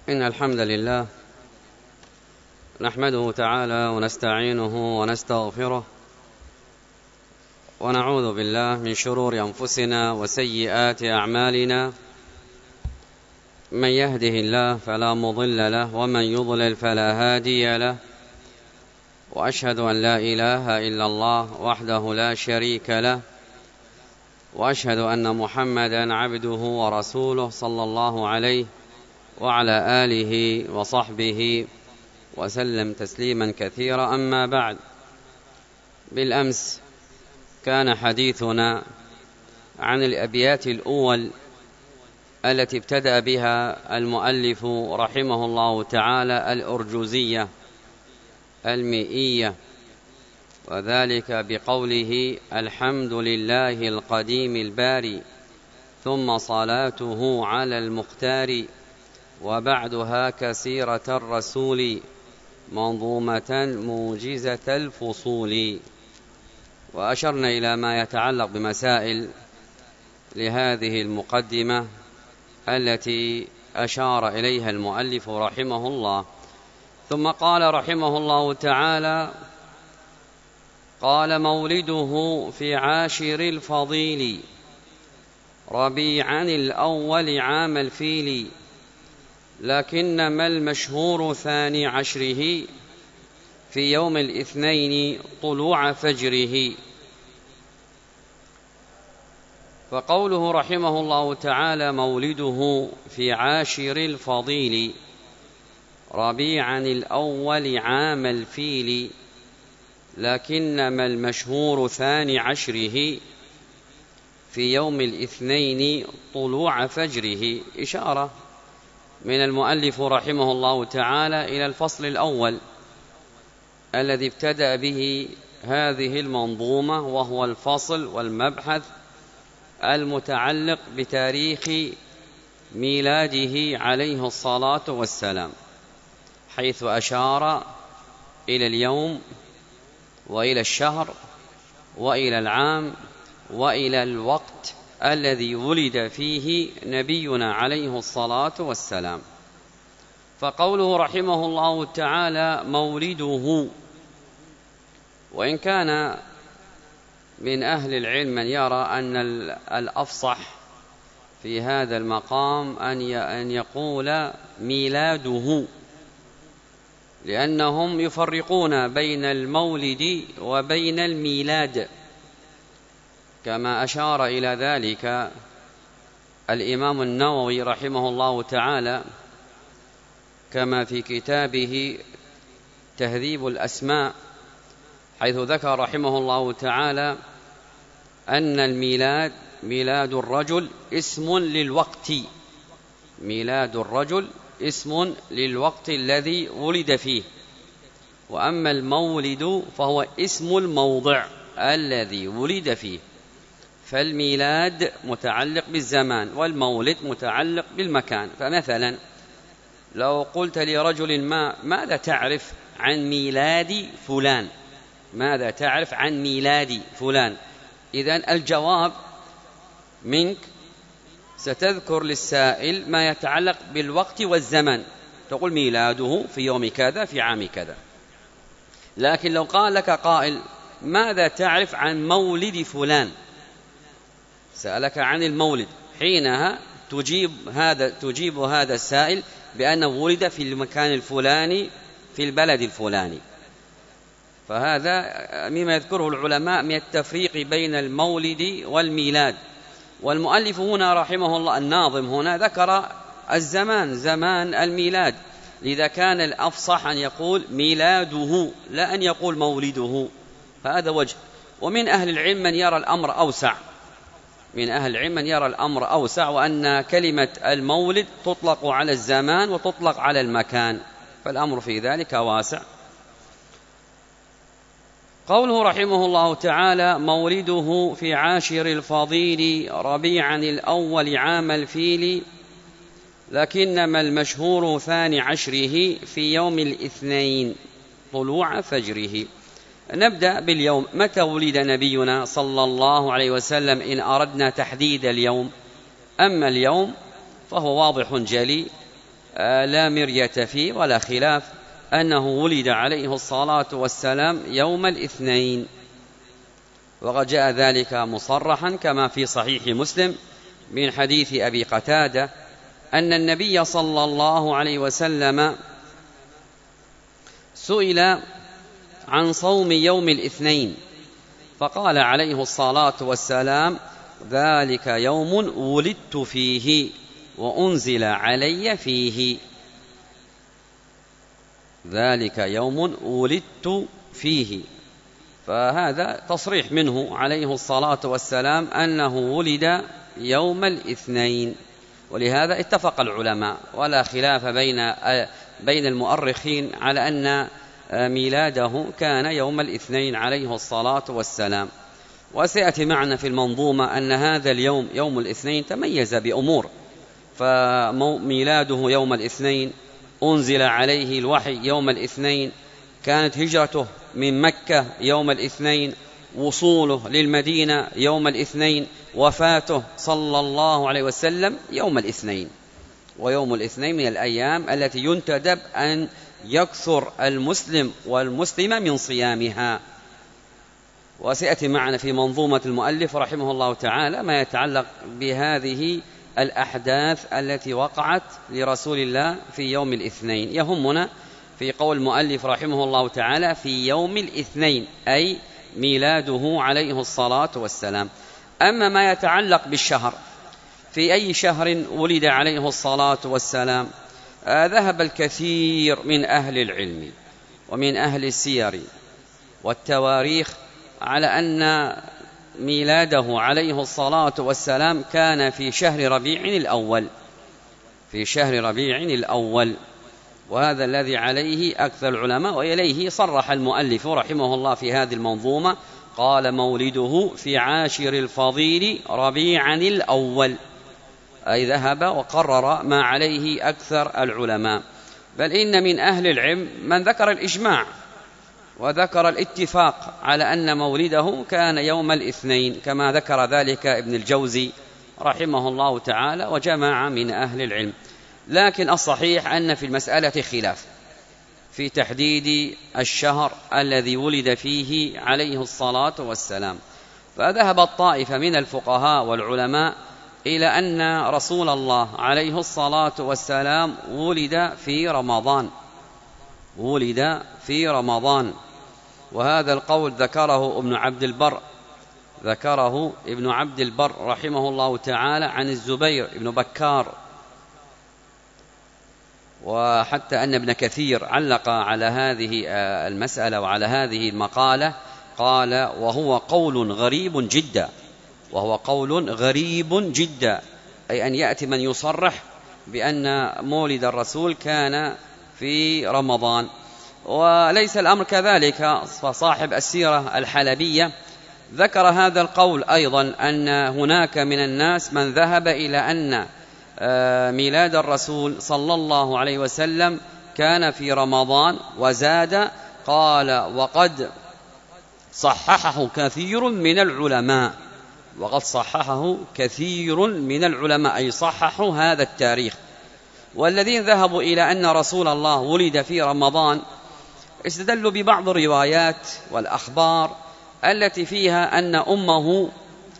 إن الحمد لله نحمده تعالى ونستعينه ونستغفره ونعوذ بالله من شرور أنفسنا وسيئات أعمالنا. من يهده الله فلا مضل له ومن يضلل فلا هادي له، وأشهد أن لا إله إلا الله وحده لا شريك له، وأشهد أن محمدا عبده ورسوله صلى الله عليه وعلى آله وصحبه وسلم تسليما كثيرا. أما بعد، بالأمس كان حديثنا عن الأبيات الأول التي ابتدأ بها المؤلف رحمه الله تعالى الأرجوزية المئية، وذلك بقوله: الحمد لله القديم الباري ثم صلاته على المختار، وبعدها كسيرة الرسول منظومة موجزة الفصول. وأشرنا إلى ما يتعلق بمسائل لهذه المقدمة التي أشار إليها المؤلف رحمه الله. ثم قال رحمه الله تعالى: قال: مولده في عاشر الفضيل ربيعا الأول عام الفيل، لكنما المشهور ثاني عشره في يوم الاثنين طلوع فجره. فقوله رحمه الله تعالى: مولده في عاشر الفضيل ربيعا الأول عام الفيل، لكنما المشهور ثاني عشره في يوم الاثنين طلوع فجره. إشارة من المؤلف رحمه الله تعالى إلى الفصل الأول الذي ابتدأ به هذه المنظومة، وهو الفصل والمبحث المتعلق بتاريخ ميلاده عليه الصلاة والسلام، حيث أشار إلى اليوم وإلى الشهر وإلى العام وإلى الوقت الذي ولد فيه نبينا عليه الصلاة والسلام. فقوله رحمه الله تعالى: مولده، وإن كان من أهل العلم من يرى أن الأفصح في هذا المقام أن يقول ميلاده، لأنهم يفرقون بين المولد وبين الميلاد، كما أشار إلى ذلك الإمام النووي رحمه الله تعالى، كما في كتابه تهذيب الأسماء، حيث ذكر رحمه الله تعالى أن الميلاد ميلاد الرجل اسم للوقت، ميلاد الرجل اسم للوقت الذي ولد فيه، وأما المولد فهو اسم الموضع الذي ولد فيه. فالميلاد متعلق بالزمان والمولد متعلق بالمكان. فمثلا لو قلت لرجل ماذا تعرف عن ميلاد فلان؟ ماذا تعرف عن ميلاد فلان؟ إذن الجواب منك ستذكر للسائل ما يتعلق بالوقت والزمن، تقول ميلاده في يوم كذا في عام كذا. لكن لو قال لك قائل: ماذا تعرف عن مولد فلان؟ سألك عن المولد، حينها تجيب هذا السائل بأنه ولد في المكان الفلاني في البلد الفلاني. فهذا مما يذكره العلماء من التفريق بين المولد والميلاد. والمؤلف هنا رحمه الله الناظم هنا ذكر الزمان، زمان الميلاد، لذا كان الأفصح أن يقول ميلاده لا أن يقول مولده. فهذا وجه. ومن أهل العلم من يرى الأمر أوسع، من أهل العلم من يرى الأمر أوسع، وأن كلمة المولد تطلق على الزمان وتطلق على المكان، فالأمر في ذلك واسع. قوله رحمه الله تعالى: مولده في عاشر الفضيل ربيعا الأول عام الفيل، لكنما المشهور ثاني عشره في يوم الاثنين طلوع فجره. نبدأ باليوم. متى ولد نبينا صلى الله عليه وسلم إن أردنا تحديد اليوم؟ أما اليوم فهو واضح جلي، لا مرية فيه ولا خلاف أنه ولد عليه الصلاة والسلام يوم الاثنين، وقد جاء ذلك مصرحا كما في صحيح مسلم من حديث أبي قتادة أن النبي صلى الله عليه وسلم سئل عن صوم يوم الاثنين فقال عليه الصلاة والسلام: ذلك يوم ولدت فيه وأنزل علي فيه. ذلك يوم ولدت فيه، فهذا تصريح منه عليه الصلاة والسلام أنه ولد يوم الاثنين. ولهذا اتفق العلماء ولا خلاف بين المؤرخين على أن ميلاده كان يوم الاثنين عليه الصلاة والسلام. وسيأتي معنا في المنظومة أن هذا اليوم يوم الاثنين تميز بأمور، فميلاده يوم الاثنين، أنزل عليه الوحي يوم الاثنين، كانت هجرته من مكة يوم الاثنين، وصوله للمدينة يوم الاثنين، وفاته صلى الله عليه وسلم يوم الاثنين. ويوم الاثنين من الأيام التي ينتدب أن يكثر المسلم والمسلمة من صيامها. وسيأتي معنا في منظومة المؤلف رحمه الله تعالى ما يتعلق بهذه الأحداث التي وقعت لرسول الله في يوم الاثنين. يهمنا في قول المؤلف رحمه الله تعالى في يوم الاثنين أي ميلاده عليه الصلاة والسلام. أما ما يتعلق بالشهر، في أي شهر ولد عليه الصلاة والسلام، ذهب الكثير من أهل العلم ومن أهل السير والتواريخ على أن ميلاده عليه الصلاة والسلام كان في شهر ربيع الأول، في شهر ربيع الأول، وهذا الذي عليه أكثر العلماء، وإليه صرح المؤلف رحمه الله في هذه المنظومة، قال: مولده في عاشر الفضيل ربيع الأول، أي ذهب وقرر ما عليه أكثر العلماء. بل إن من أهل العلم من ذكر الإجماع وذكر الاتفاق على أن مولده كان يوم الاثنين، كما ذكر ذلك ابن الجوزي رحمه الله تعالى وجماعة من أهل العلم. لكن الصحيح أن في المسألة خلاف في تحديد الشهر الذي ولد فيه عليه الصلاة والسلام. فذهب الطائفة من الفقهاء والعلماء إلى أن رسول الله عليه الصلاة والسلام ولد في رمضان، ولد في رمضان. وهذا القول ذكره ابن عبد البر رحمه الله تعالى عن الزبير بن بكار، وحتى أن ابن كثير علق على هذه المسألة وعلى هذه المقالة قال: وهو قول غريب جدا، وهو قول غريب جدا، أي أن يأتي من يصرح بأن مولد الرسول كان في رمضان. وليس الأمر كذلك، فصاحب السيرة الحلبية ذكر هذا القول أيضا، أن هناك من الناس من ذهب إلى أن ميلاد الرسول صلى الله عليه وسلم كان في رمضان، وزاد قال: وقد صححه كثير من العلماء، وقد صححه كثير من العلماء، أي صححوا هذا التاريخ. والذين ذهبوا إلى أن رسول الله ولد في رمضان استدلوا ببعض الروايات والأخبار التي فيها أن أمه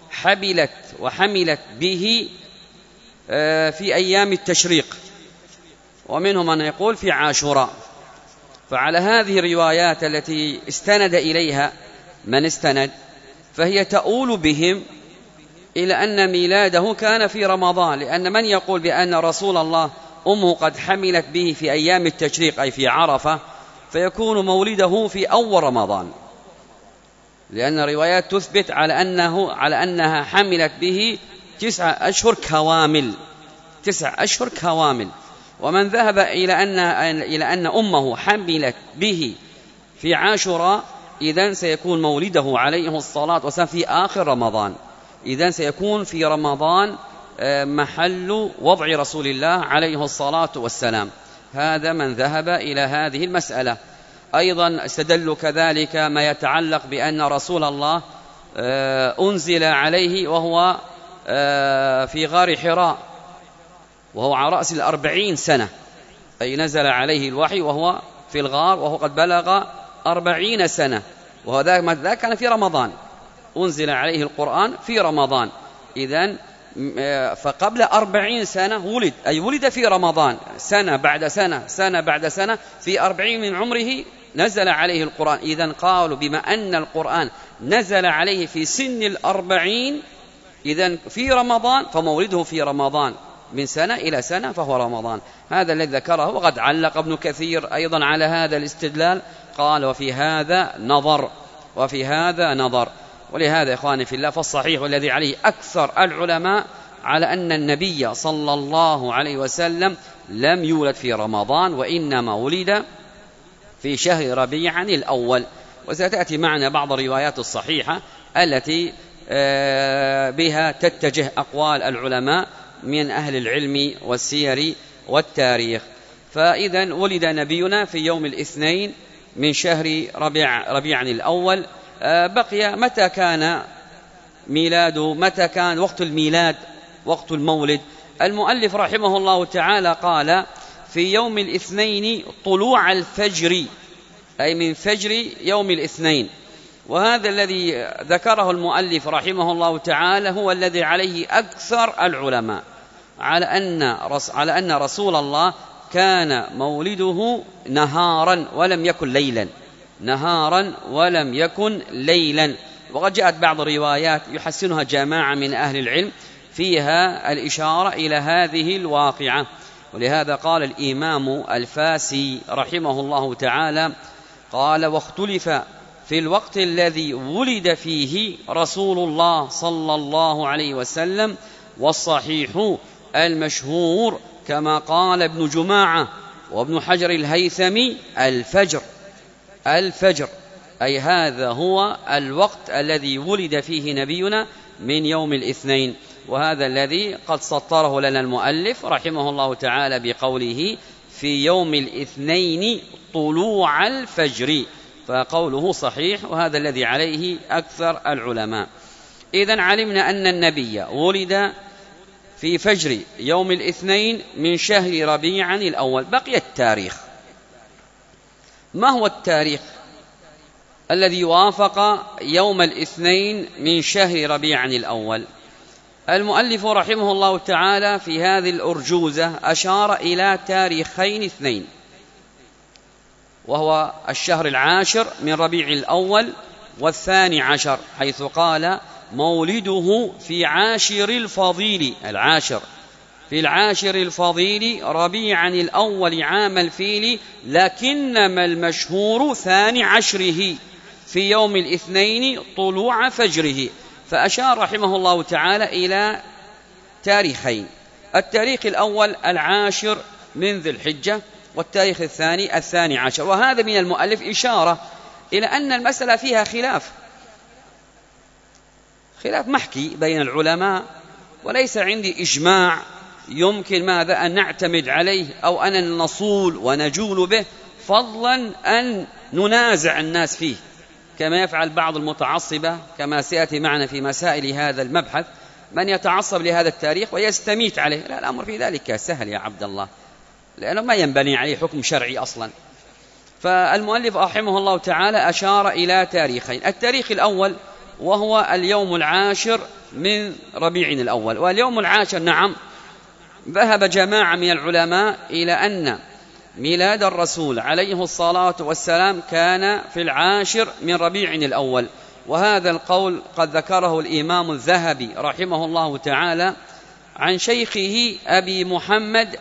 حملت به في أيام التشريق، ومنهم من يقول في عاشوراء. فعلى هذه الروايات التي استند إليها من استند، فهي تؤول بهم إلى أن ميلاده كان في رمضان، لأن من يقول بأن رسول الله أمه قد حملت به في أيام التشريق أي في عرفة، فيكون مولده في أول رمضان، لأن الروايات تثبت على أنها حملت به 9 أشهر كوامل، 9 أشهر كوامل. ومن ذهب إلى أن أمه حملت به في عاشوراء، إذن سيكون مولده عليه الصلاة والسلام في آخر رمضان، إذن سيكون في رمضان محل وضع رسول الله عليه الصلاة والسلام. هذا من ذهب إلى هذه المسألة. أيضا استدلوا كذلك ما يتعلق بأن رسول الله أنزل عليه وهو في غار حراء، وهو على رأس 40 سنة، أي نزل عليه الوحي وهو في الغار وهو قد بلغ 40 سنة، وهذا كان في رمضان، أنزل عليه القرآن في رمضان. إذن فقبل 40 سنة ولد، أي ولد في رمضان، سنة بعد سنة، سنة بعد سنة، في 40 من عمره نزل عليه القرآن. إذن قالوا بما أن القرآن نزل عليه في سن 40، إذن في رمضان، فمولده في رمضان من سنة إلى سنة فهو رمضان. هذا الذي ذكره. وقد علق ابن كثير أيضا على هذا الاستدلال، قال وفي هذا نظر، وفي هذا نظر. ولهذا إخواني في الله، فالصحيح والذي عليه أكثر العلماء على أن النبي صلى الله عليه وسلم لم يولد في رمضان، وإنما ولد في شهر ربيع الأول. وستأتي معنا بعض الروايات الصحيحة التي بها تتجه أقوال العلماء من أهل العلم والسير والتاريخ. فإذا ولد نبينا في يوم الاثنين من شهر ربيع الأول. بقي متى كان ميلاده، متى كان وقت الميلاد، وقت المولد. المؤلف رحمه الله تعالى قال في يوم الاثنين طلوع الفجر، أي من فجر يوم الاثنين. وهذا الذي ذكره المؤلف رحمه الله تعالى هو الذي عليه أكثر العلماء، على أن رسول الله كان مولده نهارا ولم يكن ليلا، نهارا ولم يكن ليلا. وقد جاءت بعض الروايات يحسنها جماعة من أهل العلم فيها الإشارة إلى هذه الواقعة. ولهذا قال الإمام الفاسي رحمه الله تعالى، قال واختلف في الوقت الذي ولد فيه رسول الله صلى الله عليه وسلم، والصحيح المشهور كما قال ابن جماعة وابن حجر الهيثمي الفجر، أي هذا هو الوقت الذي ولد فيه نبينا من يوم الاثنين. وهذا الذي قد سطره لنا المؤلف رحمه الله تعالى بقوله في يوم الاثنين طلوع الفجر، فقوله صحيح، وهذا الذي عليه أكثر العلماء. إذن علمنا أن النبي ولد في فجر يوم الاثنين من شهر ربيع الأول. بقي التاريخ. ما هو التاريخ الذي وافق يوم الاثنين من شهر ربيع الأول؟ المؤلف رحمه الله تعالى في هذه الأرجوزة أشار إلى تاريخين اثنين، وهو الشهر العاشر من ربيع الأول والثاني عشر، حيث قال مولده في عاشر الفضيل، في العاشر الفضيل ربيع الأول عام الفيل، لكنما المشهور ثاني عشره في يوم الاثنين طلوع فجره. فأشار رحمه الله تعالى إلى تاريخين، التاريخ الأول العاشر من ذي الحجة، والتاريخ الثاني الثاني عشر. وهذا من المؤلف إشارة إلى أن المسألة فيها خلاف محكي بين العلماء، وليس عندي إجماع يمكن ماذا أن نعتمد عليه أو أن نصول ونجول به، فضلا أن ننازع الناس فيه كما يفعل بعض المتعصبة، كما سيأتي معنا في مسائل هذا المبحث، من يتعصب لهذا التاريخ ويستميت عليه. لا، الأمر في ذلك سهل يا عبد الله، لأنه ما ينبني عليه حكم شرعي أصلا. فالمؤلف رحمه الله تعالى أشار إلى تاريخين، التاريخ الأول وهو اليوم العاشر من ربيع الأول. واليوم العاشر نعم ذهب جماعة من العلماء إلى أن ميلاد الرسول عليه الصلاة والسلام كان في العاشر من ربيع الأول. وهذا القول قد ذكره الإمام الذهبي رحمه الله تعالى عن شيخه أبي محمد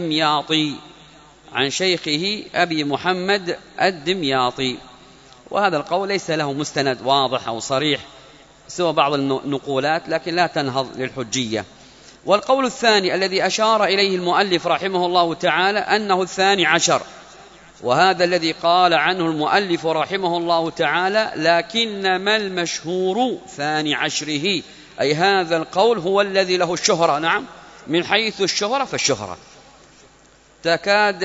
الدمياطي، وهذا القول ليس له مستند واضح أو صريح سوى بعض النقولات، لكن لا تنهض للحجية. والقول الثاني الذي أشار إليه المؤلف رحمه الله تعالى أنه الثاني عشر، وهذا الذي قال عنه المؤلف رحمه الله تعالى لكنما المشهور ثاني عشره، أي هذا القول هو الذي له الشهرة. نعم، من حيث الشهرة فالشهرة تكاد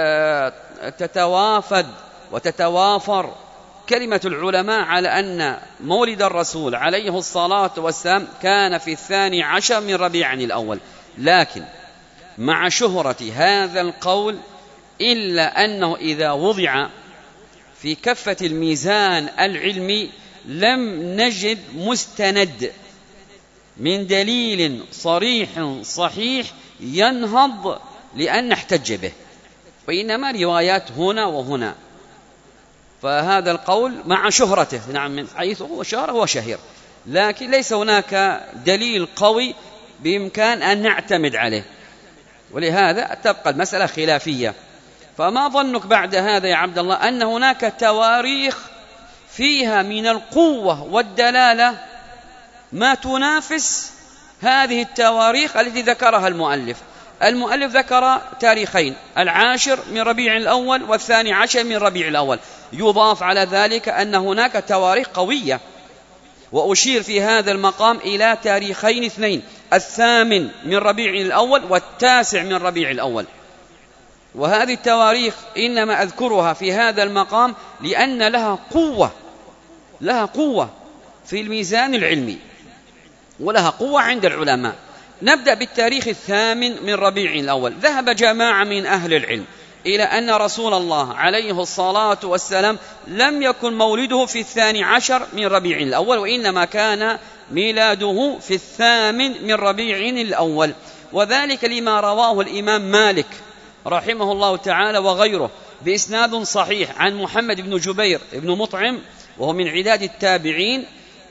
تتوافد وتتوافر كلمة العلماء على أن مولد الرسول عليه الصلاة والسلام كان في الثاني عشر من ربيع الأول. لكن مع شهرة هذا القول إلا أنه إذا وضع في كفة الميزان العلمي لم نجد مستند من دليل صريح صحيح ينهض لأن نحتج به، وإنما روايات هنا وهنا. فهذا القول مع شهرته، نعم، من حيث هو شهرة هو شهير، لكن ليس هناك دليل قوي بإمكان أن نعتمد عليه، ولهذا تبقى المسألة خلافية. فما ظنك بعد هذا يا عبد الله أن هناك تواريخ فيها من القوة والدلالة ما تنافس هذه التواريخ التي ذكرها المؤلف. المؤلف ذكر تاريخين، 10 من ربيع الأول و12 من ربيع الأول، يضاف على ذلك أن هناك تواريخ قوية، وأشير في هذا المقام إلى تاريخين اثنين، 8 من ربيع الأول و9 من ربيع الأول. وهذه التواريخ إنما أذكرها في هذا المقام لأن لها قوة في الميزان العلمي ولها قوة عند العلماء. نبدأ بالتاريخ 8 من ربيع الأول. ذهب جماعة من أهل العلم إلى أن رسول الله عليه الصلاة والسلام لم يكن مولده في 12 من ربيع الأول، وإنما كان ميلاده في 8 من ربيع الأول، وذلك لما رواه الإمام مالك رحمه الله تعالى وغيره بإسناد صحيح عن محمد بن جبير بن مطعم، وهو من عداد التابعين،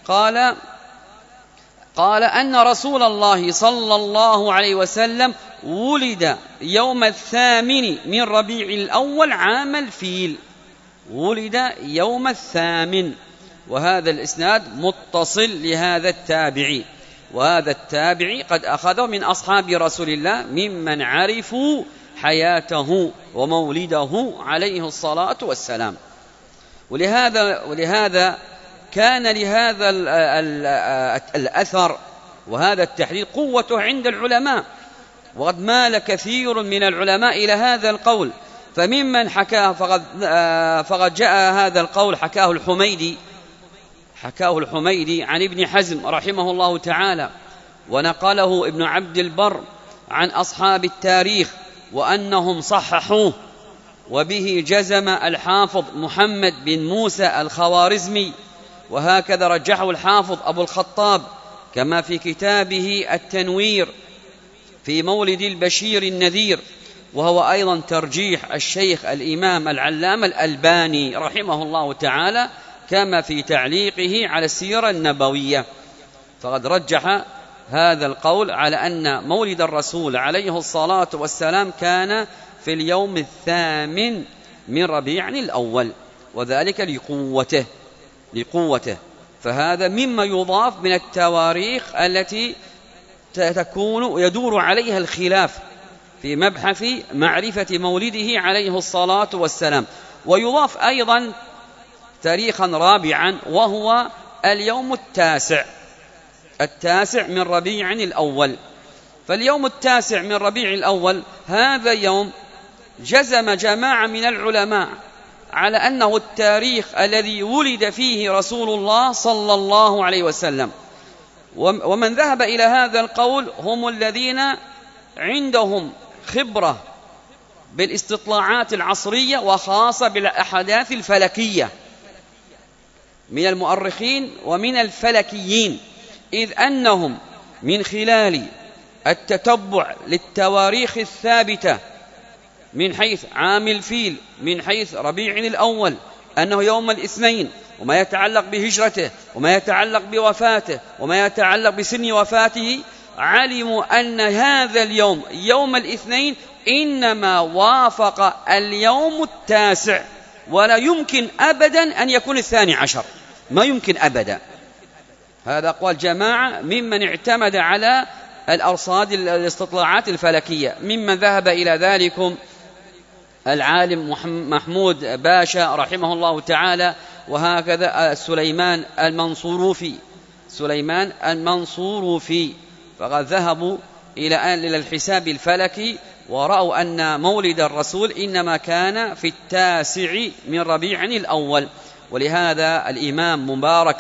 قال أن رسول الله صلى الله عليه وسلم ولد يوم 8 من ربيع الأول عام الفيل، ولد يوم 8. وهذا الإسناد متصل لهذا التابعي، وهذا التابعي قد أخذه من أصحاب رسول الله ممن عرفوا حياته ومولده عليه الصلاة والسلام. ولهذا كان لهذا الأثر وهذا التحرير قوته عند العلماء، وقد مال كثير من العلماء إلى هذا القول. فممن حكاه فقد جاء هذا القول حكاه الحميدي عن ابن حزم رحمه الله تعالى، ونقله ابن عبد البر عن أصحاب التاريخ وأنهم صححوه، وبه جزم الحافظ محمد بن موسى الخوارزمي، وهكذا رجحه الحافظ أبو الخطاب كما في كتابه التنوير في مولد البشير النذير، وهو أيضا ترجيح الشيخ الإمام العلامة الألباني رحمه الله تعالى كما في تعليقه على السيرة النبوية. فقد رجح هذا القول على أن مولد الرسول عليه الصلاة والسلام كان في اليوم 8 من ربيع الأول، وذلك لقوته. فهذا مما يضاف من التواريخ التي تكون يدور عليها الخلاف في مبحث معرفة مولده عليه الصلاة والسلام. ويضاف أيضا تاريخا رابعا، وهو اليوم 9 من ربيع الأول. فاليوم 9 من ربيع الأول هذا يوم جزم جماعة من العلماء على أنه التاريخ الذي ولد فيه رسول الله صلى الله عليه وسلم. ومن ذهب إلى هذا القول هم الذين عندهم خبرة بالاستطلاعات العصرية، وخاصة بالأحداث الفلكية من المؤرخين ومن الفلكيين، إذ أنهم من خلال التتبع للتواريخ الثابتة من حيث عام الفيل، من حيث ربيع الأول أنه يوم الاثنين، وما يتعلق بهجرته وما يتعلق بوفاته وما يتعلق بسن وفاته، علموا أن هذا اليوم يوم الاثنين إنما وافق اليوم 9، ولا يمكن أبدا أن يكون 12، ما يمكن أبدا. هذا قول جماعة ممن اعتمد على الأرصاد الاستطلاعات الفلكية. ممن ذهب إلى ذلك العالم محمود باشا رحمه الله تعالى، وهكذا سليمان المنصوروفي، فقد ذهبوا إلى الحساب الفلكي ورأوا أن مولد الرسول إنما كان في 9 من ربيع الأول. ولهذا الإمام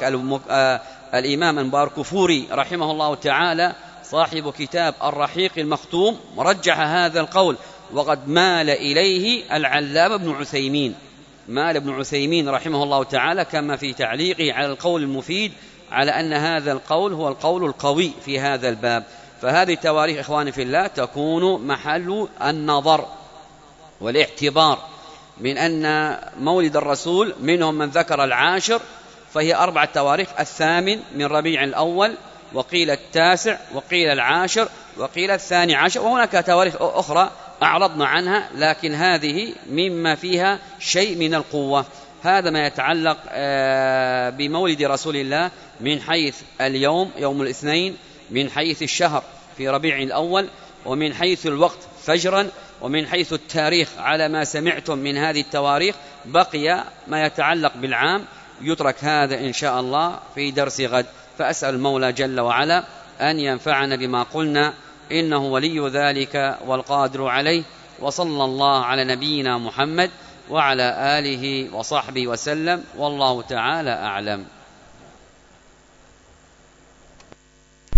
مبارك فوري رحمه الله تعالى صاحب كتاب الرحيق المختوم رجح هذا القول، وقد مال إليه العلامة ابن عثيمين، مال ابن عثيمين رحمه الله تعالى كما في تعليقه على القول المفيد على أن هذا القول هو القول القوي في هذا الباب. فهذه التواريخ إخواني في الله تكون محل النظر والاعتبار، من أن مولد الرسول منهم من ذكر 10، فهي 4 تواريخ: 8 من ربيع الأول، وقيل 9، وقيل 10، وقيل 12، وهناك تواريخ أخرى أعرضنا عنها، لكن هذه مما فيها شيء من القوة. هذا ما يتعلق بمولد رسول الله من حيث اليوم يوم الاثنين، من حيث الشهر في ربيع الأول، ومن حيث الوقت فجرا، ومن حيث التاريخ على ما سمعتم من هذه التواريخ. بقي ما يتعلق بالعام، يترك هذا إن شاء الله في درس غد. فأسأل المولى جل وعلا أن ينفعنا بما قلنا، إنه ولي ذلك والقادر عليه. وصلى الله على نبينا محمد وعلى آله وصحبه وسلم، والله تعالى أعلم.